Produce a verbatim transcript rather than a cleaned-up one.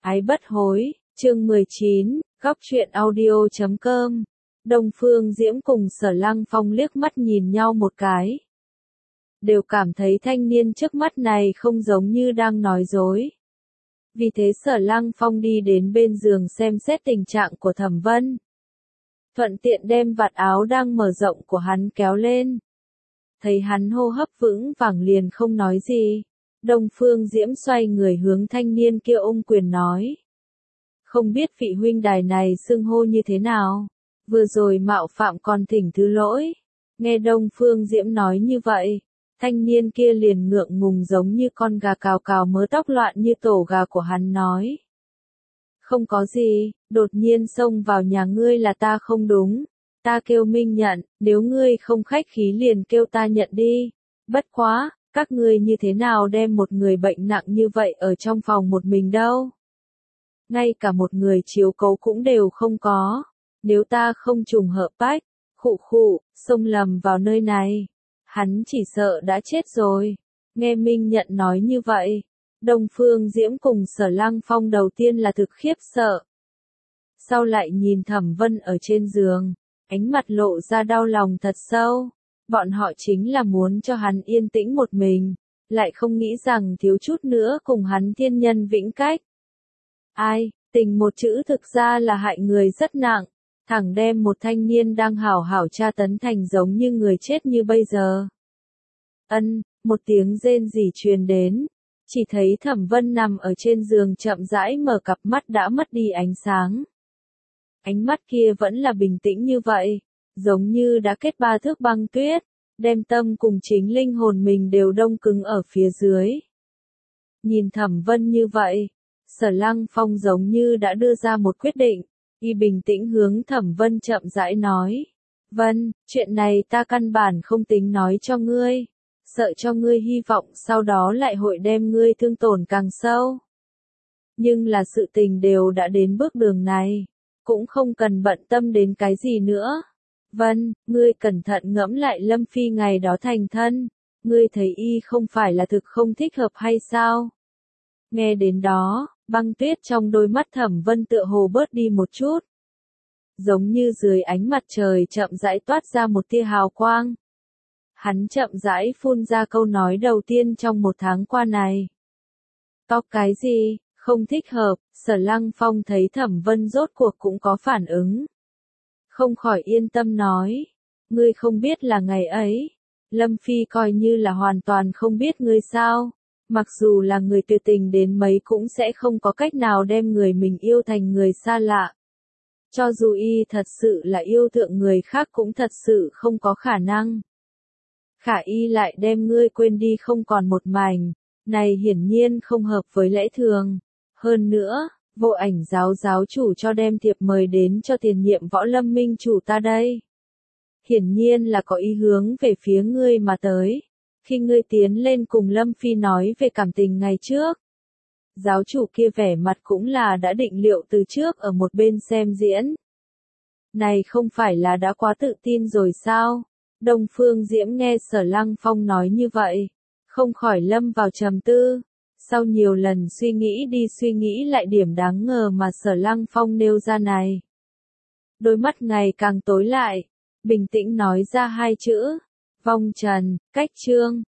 Ái bất hối, chương mười chín, góc truyện audio chấm com. Đông Phương Diễm cùng Sở Lăng Phong liếc mắt nhìn nhau một cái. Đều cảm thấy thanh niên trước mắt này không giống như đang nói dối. Vì thế Sở Lăng Phong đi đến bên giường xem xét tình trạng của Thẩm Vân. Thuận tiện đem vạt áo đang mở rộng của hắn kéo lên. Thấy hắn hô hấp vững vàng liền không nói gì. Đông Phương Diễm xoay người hướng thanh niên kia ôm quyền nói. Không biết vị huynh đài này xưng hô như thế nào, vừa rồi mạo phạm còn thỉnh thứ lỗi. Nghe Đông Phương Diễm nói như vậy, thanh niên kia liền ngượng ngùng giống như con gà cào cào mớ tóc loạn như tổ gà của hắn nói. Không có gì, đột nhiên xông vào nhà ngươi là ta không đúng, ta kêu Minh nhận, nếu ngươi không khách khí liền kêu ta nhận đi. Bất quá, các ngươi như thế nào đem một người bệnh nặng như vậy ở trong phòng một mình đâu? Ngay cả một người chiếu cố cũng đều không có. Nếu ta không trùng hợp bách, khụ khụ, xông lầm vào nơi này, hắn chỉ sợ đã chết rồi. Nghe Minh nhận nói như vậy, Đông Phương Diễm cùng Sở Lăng Phong đầu tiên là thực khiếp sợ. Sau lại nhìn Thẩm Vân ở trên giường, ánh mặt lộ ra đau lòng thật sâu. Bọn họ chính là muốn cho hắn yên tĩnh một mình, lại không nghĩ rằng thiếu chút nữa cùng hắn thiên nhân vĩnh cách. Ai, tình một chữ thực ra là hại người rất nặng, thẳng đem một thanh niên đang hảo hảo tra tấn thành giống như người chết như bây giờ. Ân, một tiếng rên rỉ truyền đến, chỉ thấy Thẩm Vân nằm ở trên giường chậm rãi mở cặp mắt đã mất đi ánh sáng. Ánh mắt kia vẫn là bình tĩnh như vậy, giống như đã kết ba thước băng tuyết, đem tâm cùng chính linh hồn mình đều đông cứng ở phía dưới. Nhìn Thẩm Vân như vậy, Sở Lăng Phong giống như đã đưa ra một quyết định, y bình tĩnh hướng Thẩm Vân chậm rãi nói. Vân, chuyện này ta căn bản không tính nói cho ngươi, sợ cho ngươi hy vọng sau đó lại hội đem ngươi thương tổn càng sâu. Nhưng là sự tình đều đã đến bước đường này, cũng không cần bận tâm đến cái gì nữa. Vân, ngươi cẩn thận ngẫm lại Lâm Phi ngày đó thành thân, ngươi thấy y không phải là thực không thích hợp hay sao? Nghe đến đó, băng tuyết trong đôi mắt Thẩm Vân tựa hồ bớt đi một chút. Giống như dưới ánh mặt trời chậm rãi toát ra một tia hào quang. Hắn chậm rãi phun ra câu nói đầu tiên trong một tháng qua này. Tóc cái gì, không thích hợp, Sở Lăng Phong thấy Thẩm Vân rốt cuộc cũng có phản ứng. Không khỏi yên tâm nói, ngươi không biết là ngày ấy, Lâm Phi coi như là hoàn toàn không biết ngươi sao, mặc dù là người tuyệt tình đến mấy cũng sẽ không có cách nào đem người mình yêu thành người xa lạ. Cho dù y thật sự là yêu thượng người khác cũng thật sự không có khả năng. Khả y lại đem ngươi quên đi không còn một mảnh, này hiển nhiên không hợp với lẽ thường. Hơn nữa, Vô Ảnh giáo giáo chủ cho đem thiệp mời đến cho tiền nhiệm Võ Lâm minh chủ ta đây. Hiển nhiên là có ý hướng về phía ngươi mà tới. Khi ngươi tiến lên cùng Lâm Phi nói về cảm tình ngày trước, giáo chủ kia vẻ mặt cũng là đã định liệu từ trước ở một bên xem diễn. Này không phải là đã quá tự tin rồi sao? Đông Phương Diễm nghe Sở Lăng Phong nói như vậy, không khỏi lâm vào trầm tư. Sau nhiều lần suy nghĩ đi suy nghĩ lại điểm đáng ngờ mà Sở Lăng Phong nêu ra này. Đôi mắt ngày càng tối lại, bình tĩnh nói ra hai chữ, vong trần, cách chương.